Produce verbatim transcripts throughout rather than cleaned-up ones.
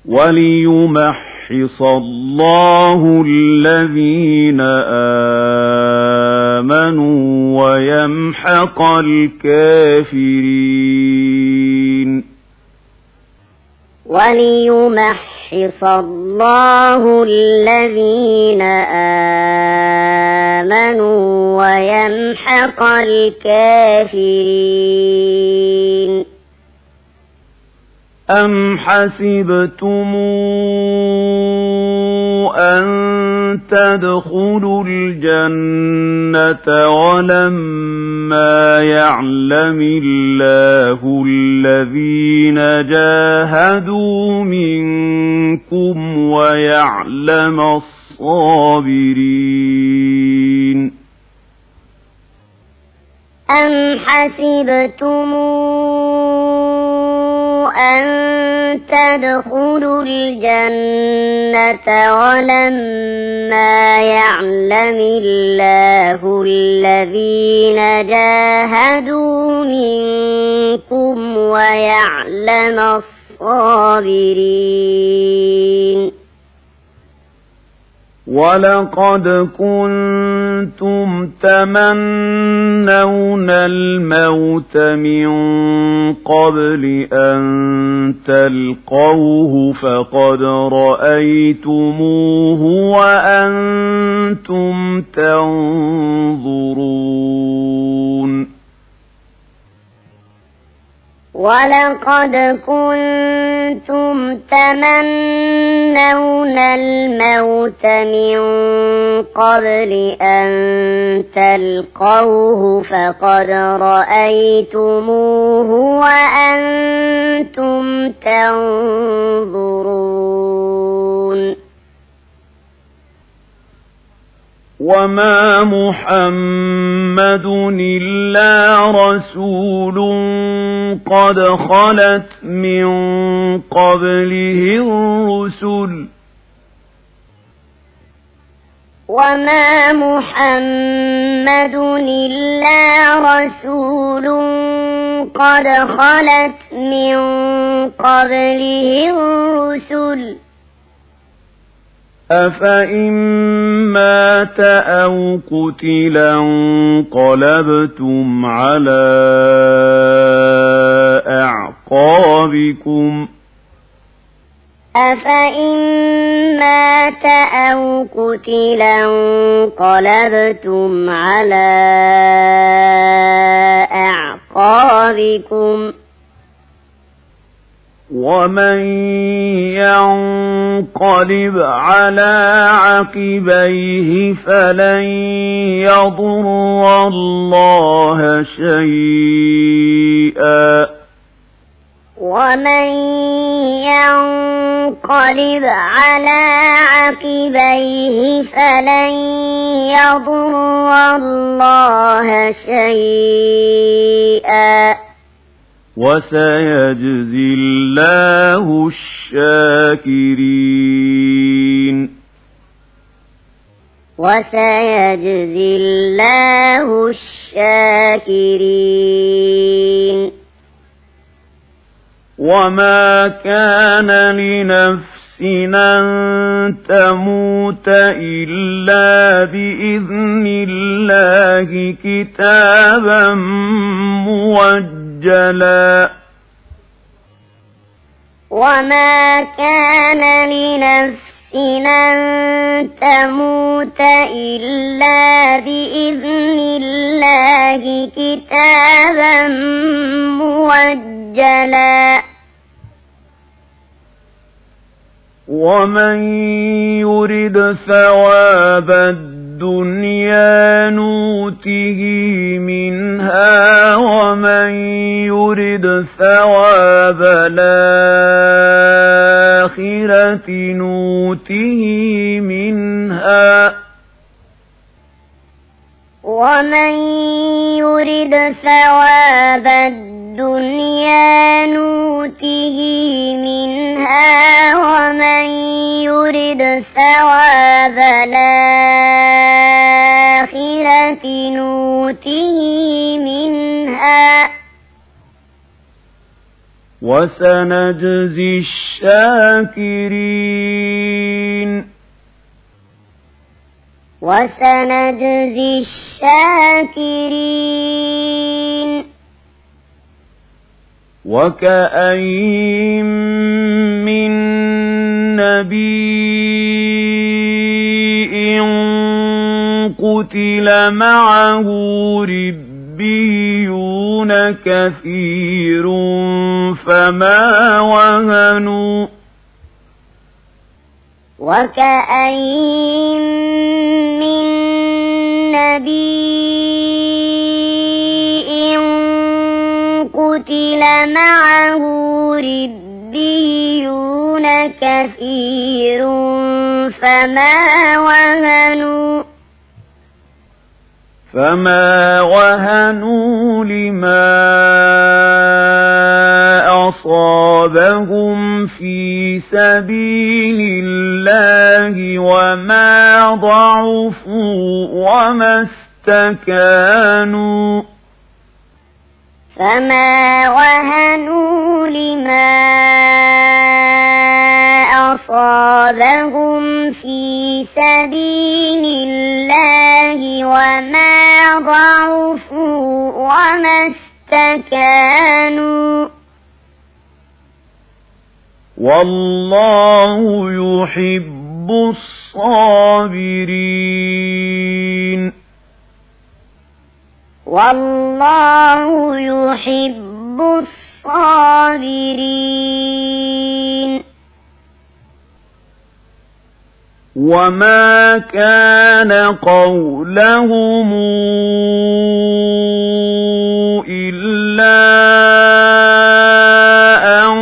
وليمحص الله الذين آمنوا ويمحق الكافرين وليمحص الله الذين آمنوا ويمحق الكافرين أم حسبتم أن تدخلوا الجنة ولما يعلم الله الذين جاهدوا منكم ويعلم الصابرين أم حسبتم أن تدخلوا الجنة ولما يعلم الله الذين جاهدوا منكم ويعلم الصابرين ولقد كنتم تمنون الموت من قبل أن تلقوه فقد رأيتموه وأنتم تنظرون ولقد كنتم تمنون الموت من قبل أن تلقوه فقد رأيتموه وأنتم تنظرون وما محمد إلا رسول قد خلت من قبله الرسل وما محمد إلا رسول قد خلت من قبله الرسل أفإن مات أو قتلا انقلبتم على أعقابكم أفإن مات أو قتلا انقلبتم على أعقابكم ومن ينقلب على عقبيه فلن يضر الله شيئا ومن ينقلب على عقبيه فلن يضر الله شيئا وسيجزي الله الشاكرين وسيجزي الله الشاكرين وما كان لنفس أن تموت إلا بإذن الله كتابا موجلا وما كان لنفس أن تموت إلا بإذن الله كتابا موجلا ومن يرد ثواب الدنيا نوته منها ومن يرد ثواب الآخرة نوته منها ومن يرد ثواب الدنيا نوته منها ومن يرد ثواب الآخرة نوته منها وسنجزي الشاكرين وسنجزي الشاكرين وكأين من نبي قتل معه ربيون كثير فما وهنوا وكأين من نبي قتل معه ربيون كثير فما وهنوا فما وهنوا لما أصابهم في سبيل الله وما ضعفوا وما استكانوا فما وهنوا لما أصابهم في سبيل الله وما ضعفوا وما استكانوا والله يحب الصابرين والله يحب الصابرين وما كان قولهم إلا أن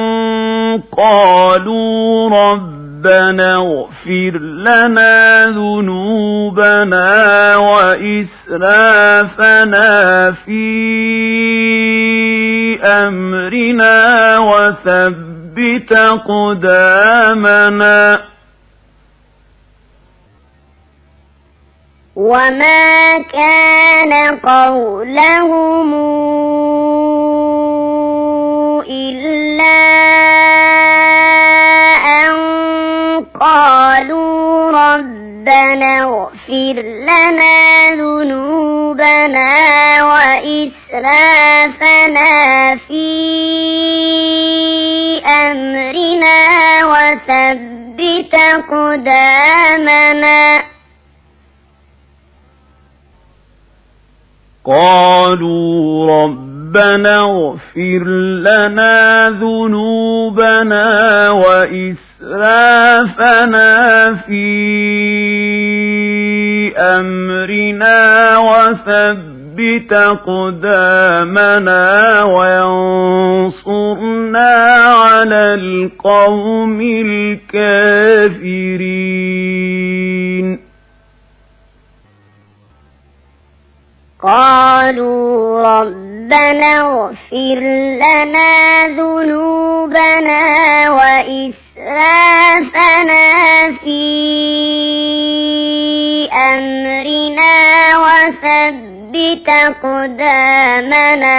قالوا ربنا اغفر لنا ذنوبنا وإسرافنا في أمرنا وثبت أقدامنا وما كان قولهم إلا أن قالوا ربنا اغفر لنا ذنوبنا وإسرافنا في أمرنا وثبت أقدامنا قالوا ربنا اغفر لنا ذنوبنا وإسرافنا في أمرنا وثبت أقدامنا وانصرنا على القوم الكافرين قالوا ربنا اغفر لنا ذنوبنا وإسرافنا في أمرنا وثبت أقدامنا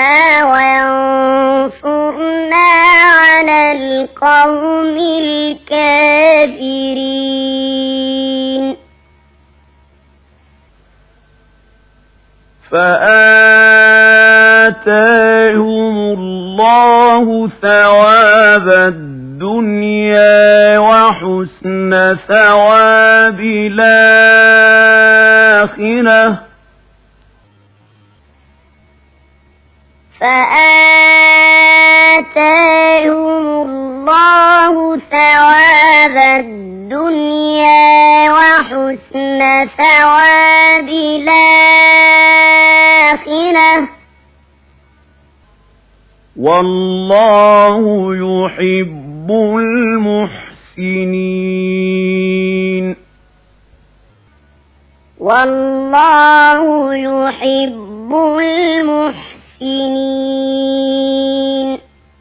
وانصرنا على القوم الكافرين فآتاهم الله ثواب الدنيا وحسن ثواب الآخرة فآتاهم الله ثواب الدنيا وحسن ثواب الآخرة والله يحب المحسنين والله يحب المحسنين